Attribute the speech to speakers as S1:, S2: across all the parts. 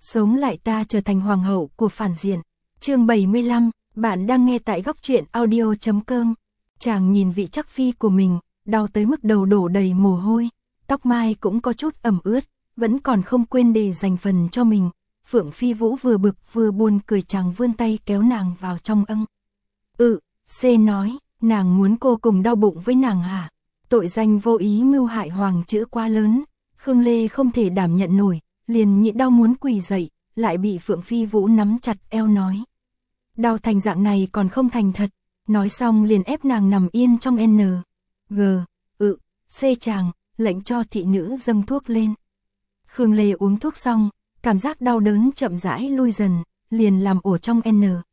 S1: Sống lại ta trở thành hoàng hậu của phản diện. Chương 75, bạn đang nghe tại góc truyện audio.com. Chàng nhìn vị chắc phi của mình, đau tới mức đầu đổ đầy mồ hôi, tóc mai cũng có chút ẩm ướt, vẫn còn không quên để dành phần cho mình. Phượng Phi Vũ vừa bực vừa buồn cười, chàng vươn tay kéo nàng vào trong âng. C nói, nàng muốn cô cùng đau bụng với nàng hả? Tội danh vô ý mưu hại hoàng chữ quá lớn, Khương Lê không thể đảm nhận nổi, liền nhịn đau muốn quỳ dậy, lại bị Phượng Phi Vũ nắm chặt eo nói. Đau thành dạng này còn không thành thật, nói xong liền ép nàng nằm yên trong C chàng, lệnh cho thị nữ dâng thuốc lên. Khương Lê uống thuốc xong, cảm giác đau đớn chậm rãi lui dần, liền làm ổ trong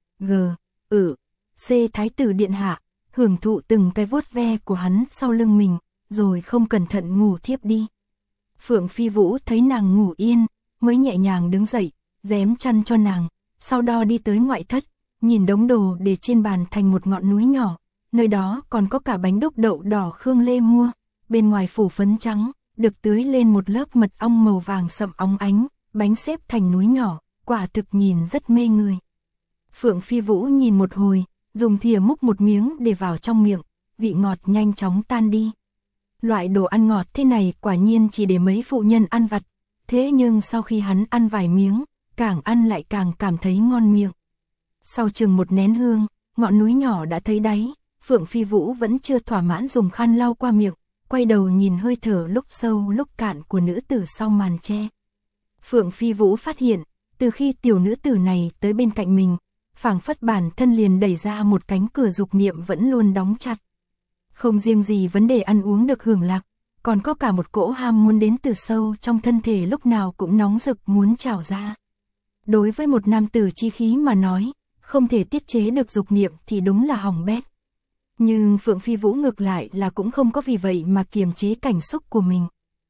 S1: C thái tử điện hạ, hưởng thụ từng cái vuốt ve của hắn sau lưng mình, rồi không cẩn thận ngủ thiếp đi. Phượng Phi Vũ thấy nàng ngủ yên, mới nhẹ nhàng đứng dậy, rém chăn cho nàng, sau đó đi tới ngoại thất, nhìn đống đồ để trên bàn thành một ngọn núi nhỏ, nơi đó còn có cả bánh đúc đậu đỏ Khương Lê mua, bên ngoài phủ phấn trắng, được tưới lên một lớp mật ong màu vàng sậm óng ánh, bánh xếp thành núi nhỏ, quả thực nhìn rất mê người. Phượng Phi Vũ nhìn một hồi, dùng thìa múc một miếng để vào trong miệng, vị ngọt nhanh chóng tan đi. Loại đồ ăn ngọt thế này quả nhiên chỉ để mấy phụ nhân ăn vặt, thế nhưng sau khi hắn ăn vài miếng, càng ăn lại càng cảm thấy ngon miệng. Sau chừng một nén hương, ngọn núi nhỏ đã thấy đáy, Phượng Phi Vũ vẫn chưa thỏa mãn dùng khăn lau qua miệng, quay đầu nhìn hơi thở lúc sâu lúc cạn của nữ tử sau màn tre. Phượng Phi Vũ phát hiện, từ khi tiểu nữ tử này tới bên cạnh mình, phảng phất bản thân liền đẩy ra một cánh cửa dục niệm vẫn luôn đóng chặt. Không riêng gì vấn đề ăn uống được hưởng lạc, còn có cả một cỗ ham muốn đến từ sâu trong thân thể lúc nào cũng nóng rực muốn trào ra. Đối với một nam tử chi khí mà nói, không thể tiết chế được dục niệm thì đúng là hỏng bét. Nhưng Phượng Phi Vũ ngược lại là cũng không có vì vậy mà kiềm chế cảm xúc của mình.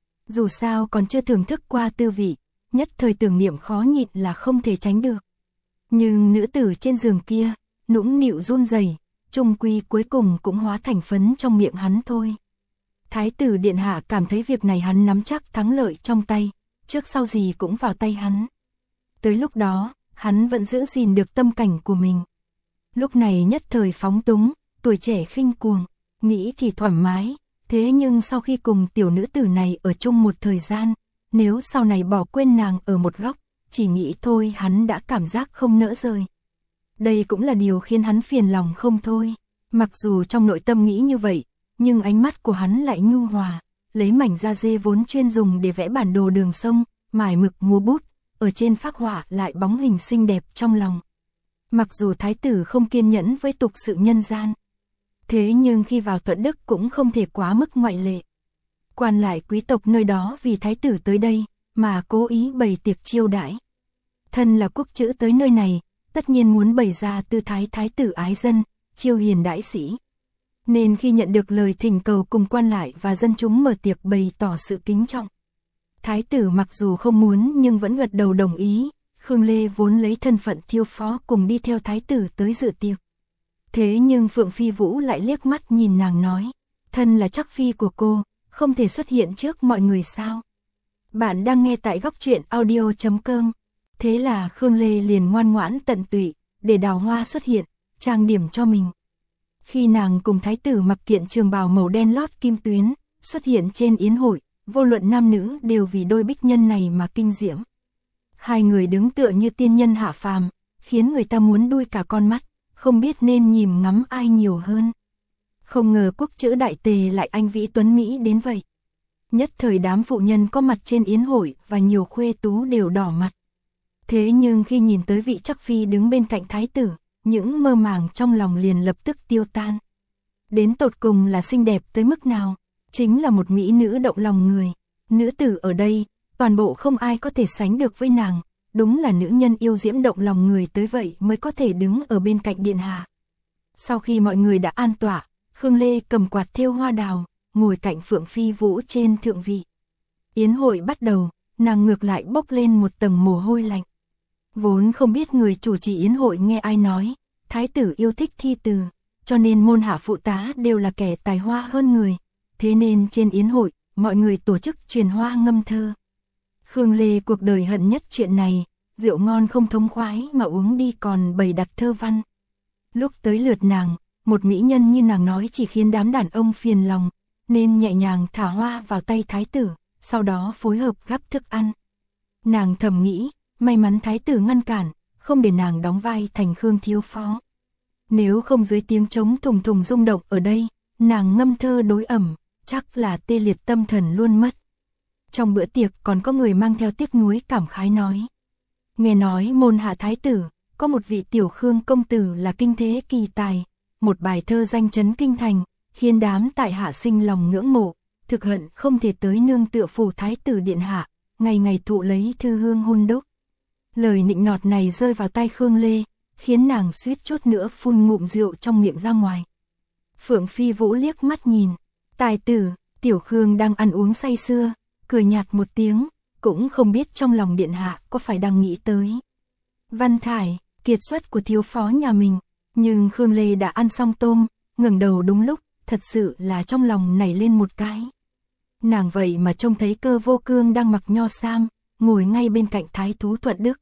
S1: Dù sao còn chưa thưởng thức qua tư vị, nhất thời tưởng niệm khó nhịn là không thể tránh được. Nhưng nữ tử trên giường kia, nũng nịu run rẩy, chung quy cuối cùng cũng hóa thành phấn trong miệng hắn thôi. Thái tử điện hạ cảm thấy việc này hắn nắm chắc thắng lợi trong tay, trước sau gì cũng vào tay hắn. Tới lúc đó, hắn vẫn giữ gìn được tâm cảnh của mình. Lúc này nhất thời phóng túng, tuổi trẻ khinh cuồng, nghĩ thì thoải mái, thế nhưng sau khi cùng tiểu nữ tử này ở chung một thời gian, nếu sau này bỏ quên nàng ở một góc, chỉ nghĩ thôi hắn đã cảm giác không nỡ rời. Đây cũng là điều khiến hắn phiền lòng không thôi. Mặc dù trong nội tâm nghĩ như vậy, nhưng ánh mắt của hắn lại nhu hòa, lấy mảnh da dê vốn chuyên dùng để vẽ bản đồ đường sông, mài mực múa bút, ở trên phác họa lại bóng hình xinh đẹp trong lòng. Mặc dù thái tử không kiên nhẫn với tục sự nhân gian, thế nhưng khi vào Thuận Đức cũng không thể quá mức ngoại lệ. Quan lại quý tộc nơi đó vì thái tử tới đây, mà cố ý bày tiệc chiêu đãi. Thân là quốc chữ tới nơi này, tất nhiên muốn bày ra tư thái thái tử ái dân, chiêu hiền đãi sĩ. Nên khi nhận được lời thỉnh cầu cùng quan lại và dân chúng mở tiệc bày tỏ sự kính trọng, thái tử mặc dù không muốn nhưng vẫn gật đầu đồng ý. Khương Lê vốn lấy thân phận thiêu phó cùng đi theo thái tử tới dự tiệc. Thế nhưng Phượng Phi Vũ lại liếc mắt nhìn nàng nói, thân là chắc phi của cô, không thể xuất hiện trước mọi người sao? Bạn đang nghe tại góc truyện audio.com. Thế là Khương Lê liền ngoan ngoãn tận tụy, để Đào Hoa xuất hiện, trang điểm cho mình. Khi nàng cùng thái tử mặc kiện trường bào màu đen lót kim tuyến, xuất hiện trên yến hội, vô luận nam nữ đều vì đôi bích nhân này mà kinh diễm. Hai người đứng tựa như tiên nhân hạ phàm, khiến người ta muốn đuôi cả con mắt, không biết nên nhìn ngắm ai nhiều hơn. Không ngờ quốc chữ đại tề lại anh vĩ tuấn Mỹ đến vậy. Nhất thời đám phụ nhân có mặt trên yến hội và nhiều khuê tú đều đỏ mặt. Thế nhưng khi nhìn tới vị chắc phi đứng bên cạnh thái tử, những mơ màng trong lòng liền lập tức tiêu tan. Đến tột cùng là xinh đẹp tới mức nào, chính là một mỹ nữ động lòng người. Nữ tử ở đây, toàn bộ không ai có thể sánh được với nàng, đúng là nữ nhân yêu diễm động lòng người tới vậy mới có thể đứng ở bên cạnh điện hạ. Sau khi mọi người đã an tọa, Khương Lê cầm quạt thêu hoa đào, ngồi cạnh Phượng Phi Vũ trên thượng vị. Yến hội bắt đầu, nàng ngược lại bốc lên một tầng mồ hôi lạnh. Vốn không biết người chủ trì yến hội nghe ai nói, thái tử yêu thích thi từ, cho nên môn hạ phụ tá đều là kẻ tài hoa hơn người. Thế nên trên yến hội, mọi người tổ chức truyền hoa ngâm thơ. Khương Lê cuộc đời hận nhất chuyện này, rượu ngon không thống khoái mà uống đi còn bày đặt thơ văn. Lúc tới lượt nàng, một mỹ nhân như nàng nói chỉ khiến đám đàn ông phiền lòng, nên nhẹ nhàng thả hoa vào tay thái tử, sau đó phối hợp gắp thức ăn. Nàng thầm nghĩ, may mắn thái tử ngăn cản, không để nàng đóng vai thành Khương thiếu phó. Nếu không dưới tiếng trống thùng thùng rung động ở đây, nàng ngâm thơ đối ẩm, chắc là tê liệt tâm thần luôn mất. Trong bữa tiệc còn có người mang theo tiếc nuối cảm khái nói. Nghe nói môn hạ thái tử, có một vị tiểu Khương công tử là kinh thế kỳ tài, một bài thơ danh chấn kinh thành, khiến đám tại hạ sinh lòng ngưỡng mộ, thực hận không thể tới nương tựa phủ thái tử điện hạ, ngày ngày thụ lấy thư hương hun đúc. Lời nịnh nọt này rơi vào tai Khương Lê, khiến nàng suýt chút nữa phun ngụm rượu trong miệng ra ngoài. Phượng Phi Vũ liếc mắt nhìn, tài tử, tiểu Khương đang ăn uống say sưa, cười nhạt một tiếng, cũng không biết trong lòng điện hạ có phải đang nghĩ tới Văn Thải, kiệt xuất của thiếu phó nhà mình, nhưng Khương Lê đã ăn xong tôm, ngẩng đầu đúng lúc, thật sự là trong lòng nảy lên một cái. Nàng vậy mà trông thấy Cơ Vô Cương đang mặc nho sam, ngồi ngay bên cạnh thái thú Thuận Đức.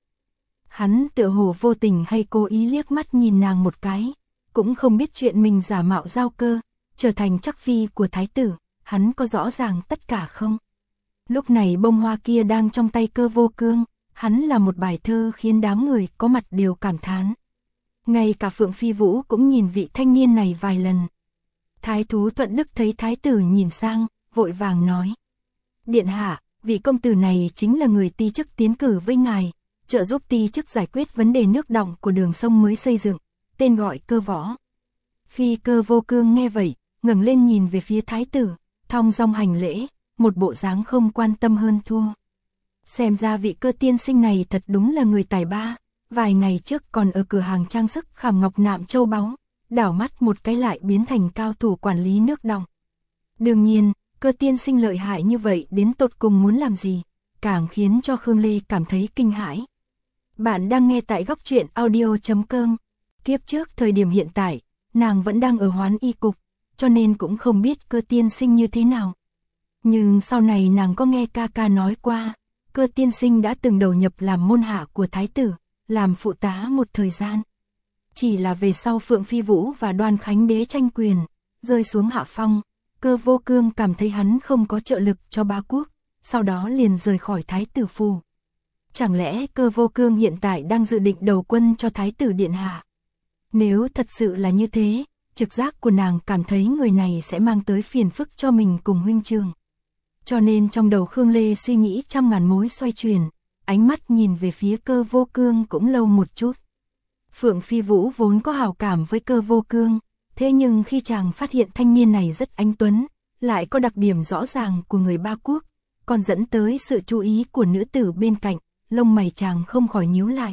S1: Hắn tựa hồ vô tình hay cố ý liếc mắt nhìn nàng một cái, cũng không biết chuyện mình giả mạo giao cơ, trở thành chắc phi của thái tử, hắn có rõ ràng tất cả không? Lúc này bông hoa kia đang trong tay Cơ Vô Cương, hắn là một bài thơ khiến đám người có mặt đều cảm thán. Ngay cả Phượng Phi Vũ cũng nhìn vị thanh niên này vài lần. Thái thú Thuận Đức thấy thái tử nhìn sang, vội vàng nói. Điện hạ, vị công tử này chính là người ti chức tiến cử với ngài, trợ giúp ti chức giải quyết vấn đề nước đọng của đường sông mới xây dựng, tên gọi Cơ Võ. Khi Cơ Vô Cương nghe vậy, ngẩng lên nhìn về phía thái tử, thong dong hành lễ, một bộ dáng không quan tâm hơn thua. Xem ra vị Cơ tiên sinh này thật đúng là người tài ba, vài ngày trước còn ở cửa hàng trang sức khảm ngọc nạm châu báu, đảo mắt một cái lại biến thành cao thủ quản lý nước đọng. Đương nhiên, Cơ tiên sinh lợi hại như vậy đến tột cùng muốn làm gì, càng khiến cho Khương Lê cảm thấy kinh hãi. Bạn đang nghe tại góc truyện audio.com. Kiếp trước thời điểm hiện tại, nàng vẫn đang ở Hoán Y cục, cho nên cũng không biết Cơ tiên sinh như thế nào. Nhưng sau này nàng có nghe ca ca nói qua, Cơ tiên sinh đã từng đầu nhập làm môn hạ của thái tử, làm phụ tá một thời gian. Chỉ là về sau Phượng Phi Vũ và Đoan Khánh Đế tranh quyền, rơi xuống hạ phong, Cơ Vô Cương cảm thấy hắn không có trợ lực cho bá quốc, sau đó liền rời khỏi thái tử phủ. Chẳng lẽ Cơ Vô Cương hiện tại đang dự định đầu quân cho thái tử điện hạ? Nếu thật sự là như thế, trực giác của nàng cảm thấy người này sẽ mang tới phiền phức cho mình cùng huynh trường. Cho nên trong đầu Khương Lê suy nghĩ trăm ngàn mối xoay chuyển, ánh mắt nhìn về phía Cơ Vô Cương cũng lâu một chút. Phượng Phi Vũ vốn có hảo cảm với Cơ Vô Cương, thế nhưng khi chàng phát hiện thanh niên này rất anh tuấn, lại có đặc điểm rõ ràng của người ba quốc, còn dẫn tới sự chú ý của nữ tử bên cạnh, lông mày chàng không khỏi nhíu lại.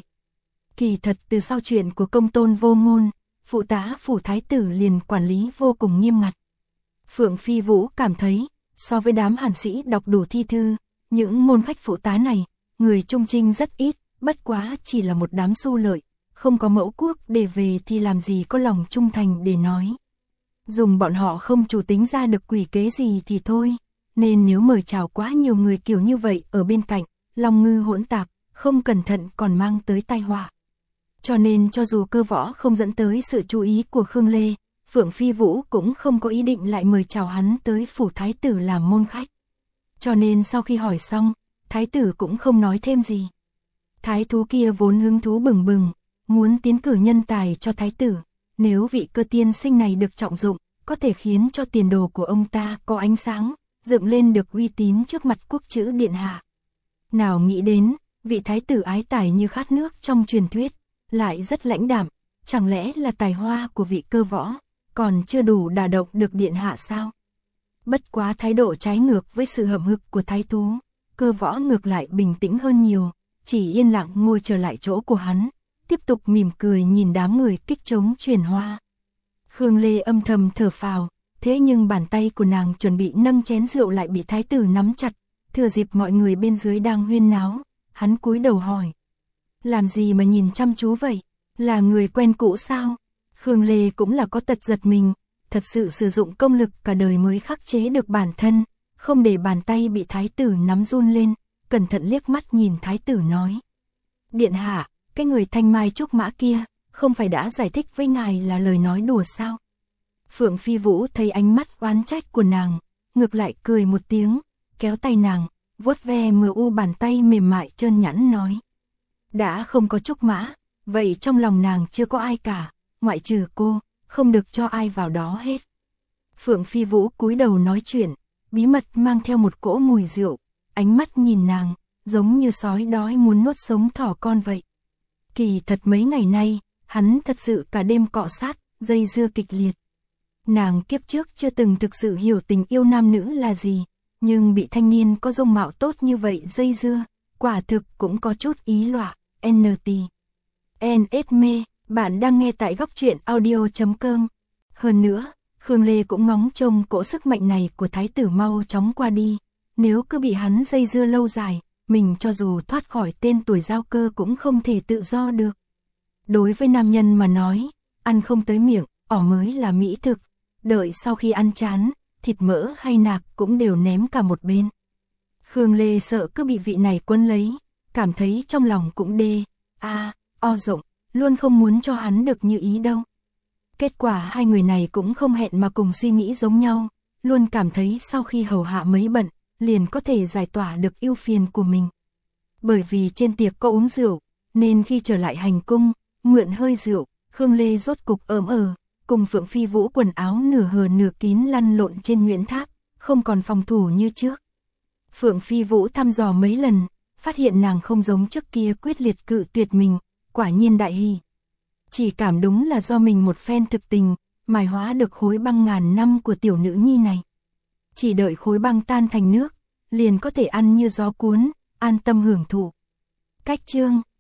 S1: Kỳ thật từ sau chuyện của công tôn Vô Ngôn, phụ tá phủ thái tử liền quản lý vô cùng nghiêm ngặt. Phượng Phi Vũ cảm thấy, so với đám hàn sĩ đọc đủ thi thư, những môn khách phụ tá này, người trung trinh rất ít, bất quá chỉ là một đám xu lợi, không có mẫu quốc để về thì làm gì có lòng trung thành để nói. Dùng bọn họ không chủ tính ra được quỷ kế gì thì thôi, nên nếu mời chào quá nhiều người kiểu như vậy ở bên cạnh, lòng ngư hỗn tạp, không cẩn thận còn mang tới tai họa. Cho nên cho dù Cơ Võ không dẫn tới sự chú ý của Khương Lê, Phượng Phi Vũ cũng không có ý định lại mời chào hắn tới phủ thái tử làm môn khách. Cho nên sau khi hỏi xong, thái tử cũng không nói thêm gì. Thái thú kia vốn hứng thú bừng bừng, muốn tiến cử nhân tài cho thái tử, nếu vị Cơ tiên sinh này được trọng dụng, có thể khiến cho tiền đồ của ông ta có ánh sáng, dựng lên được uy tín trước mặt quốc chữ điện hạ. Nào nghĩ đến, vị thái tử ái tài như khát nước trong truyền thuyết, lại rất lãnh đạm, chẳng lẽ là tài hoa của vị Cơ Võ, còn chưa đủ đả động được điện hạ sao? Bất quá thái độ trái ngược với sự hậm hực của thái thú, Cơ Võ ngược lại bình tĩnh hơn nhiều, chỉ yên lặng ngồi trở lại chỗ của hắn, tiếp tục mỉm cười nhìn đám người kích trống truyền hoa. Khương Lê âm thầm thở phào, thế nhưng bàn tay của nàng chuẩn bị nâng chén rượu lại bị thái tử nắm chặt, thừa dịp mọi người bên dưới đang huyên náo, hắn cúi đầu hỏi. Làm gì mà nhìn chăm chú vậy? Là người quen cũ sao? Khương Lê cũng là có tật giật mình, thật sự sử dụng công lực cả đời mới khắc chế được bản thân, không để bàn tay bị thái tử nắm run lên, cẩn thận liếc mắt nhìn thái tử nói. Điện hạ, cái người thanh mai trúc mã kia, không phải đã giải thích với ngài là lời nói đùa sao? Phượng Phi Vũ thấy ánh mắt oán trách của nàng, ngược lại cười một tiếng, kéo tay nàng, vuốt ve mờ u bàn tay mềm mại trơn nhẵn nói. Đã không có trúc mã, vậy trong lòng nàng chưa có ai cả, ngoại trừ cô, không được cho ai vào đó hết. Phượng Phi Vũ cúi đầu nói chuyện, bí mật mang theo một cỗ mùi rượu, ánh mắt nhìn nàng, giống như sói đói muốn nuốt sống thỏ con vậy. Kỳ thật mấy ngày nay, hắn thật sự cả đêm cọ sát, dây dưa kịch liệt. Nàng kiếp trước chưa từng thực sự hiểu tình yêu nam nữ là gì, nhưng bị thanh niên có dung mạo tốt như vậy dây dưa, quả thực cũng có chút ý lọa. NT. NSME, bạn đang nghe tại góc truyện audio.com. Hơn nữa, Khương Lê cũng ngóng trông cỗ sức mạnh này của thái tử mau chóng qua đi. Nếu cứ bị hắn dây dưa lâu dài, mình cho dù thoát khỏi tên tuổi giao cơ cũng không thể tự do được. Đối với nam nhân mà nói, ăn không tới miệng, ỏ mới là mỹ thực. Đợi sau khi ăn chán, thịt mỡ hay nạc cũng đều ném cả một bên. Khương Lê sợ cứ bị vị này quấn lấy, cảm thấy trong lòng cũng o rộng, luôn không muốn cho hắn được như ý đâu. Kết quả hai người này cũng không hẹn mà cùng suy nghĩ giống nhau, luôn cảm thấy sau khi hầu hạ mấy bận, liền có thể giải tỏa được ưu phiền của mình. Bởi vì trên tiệc có uống rượu, nên khi trở lại hành cung, mượn hơi rượu, Khương Lê rốt cục cùng Phượng Phi Vũ quần áo nửa hở nửa kín lăn lộn trên Nguyễn Tháp, không còn phòng thủ như trước. Phượng Phi Vũ thăm dò mấy lần, phát hiện nàng không giống trước kia quyết liệt cự tuyệt mình, quả nhiên đại hỉ. Chỉ cảm đúng là do mình một phen thực tình, mài hóa được khối băng ngàn năm của tiểu nữ nhi này. Chỉ đợi khối băng tan thành nước, liền có thể ăn như gió cuốn, an tâm hưởng thụ. Cách chương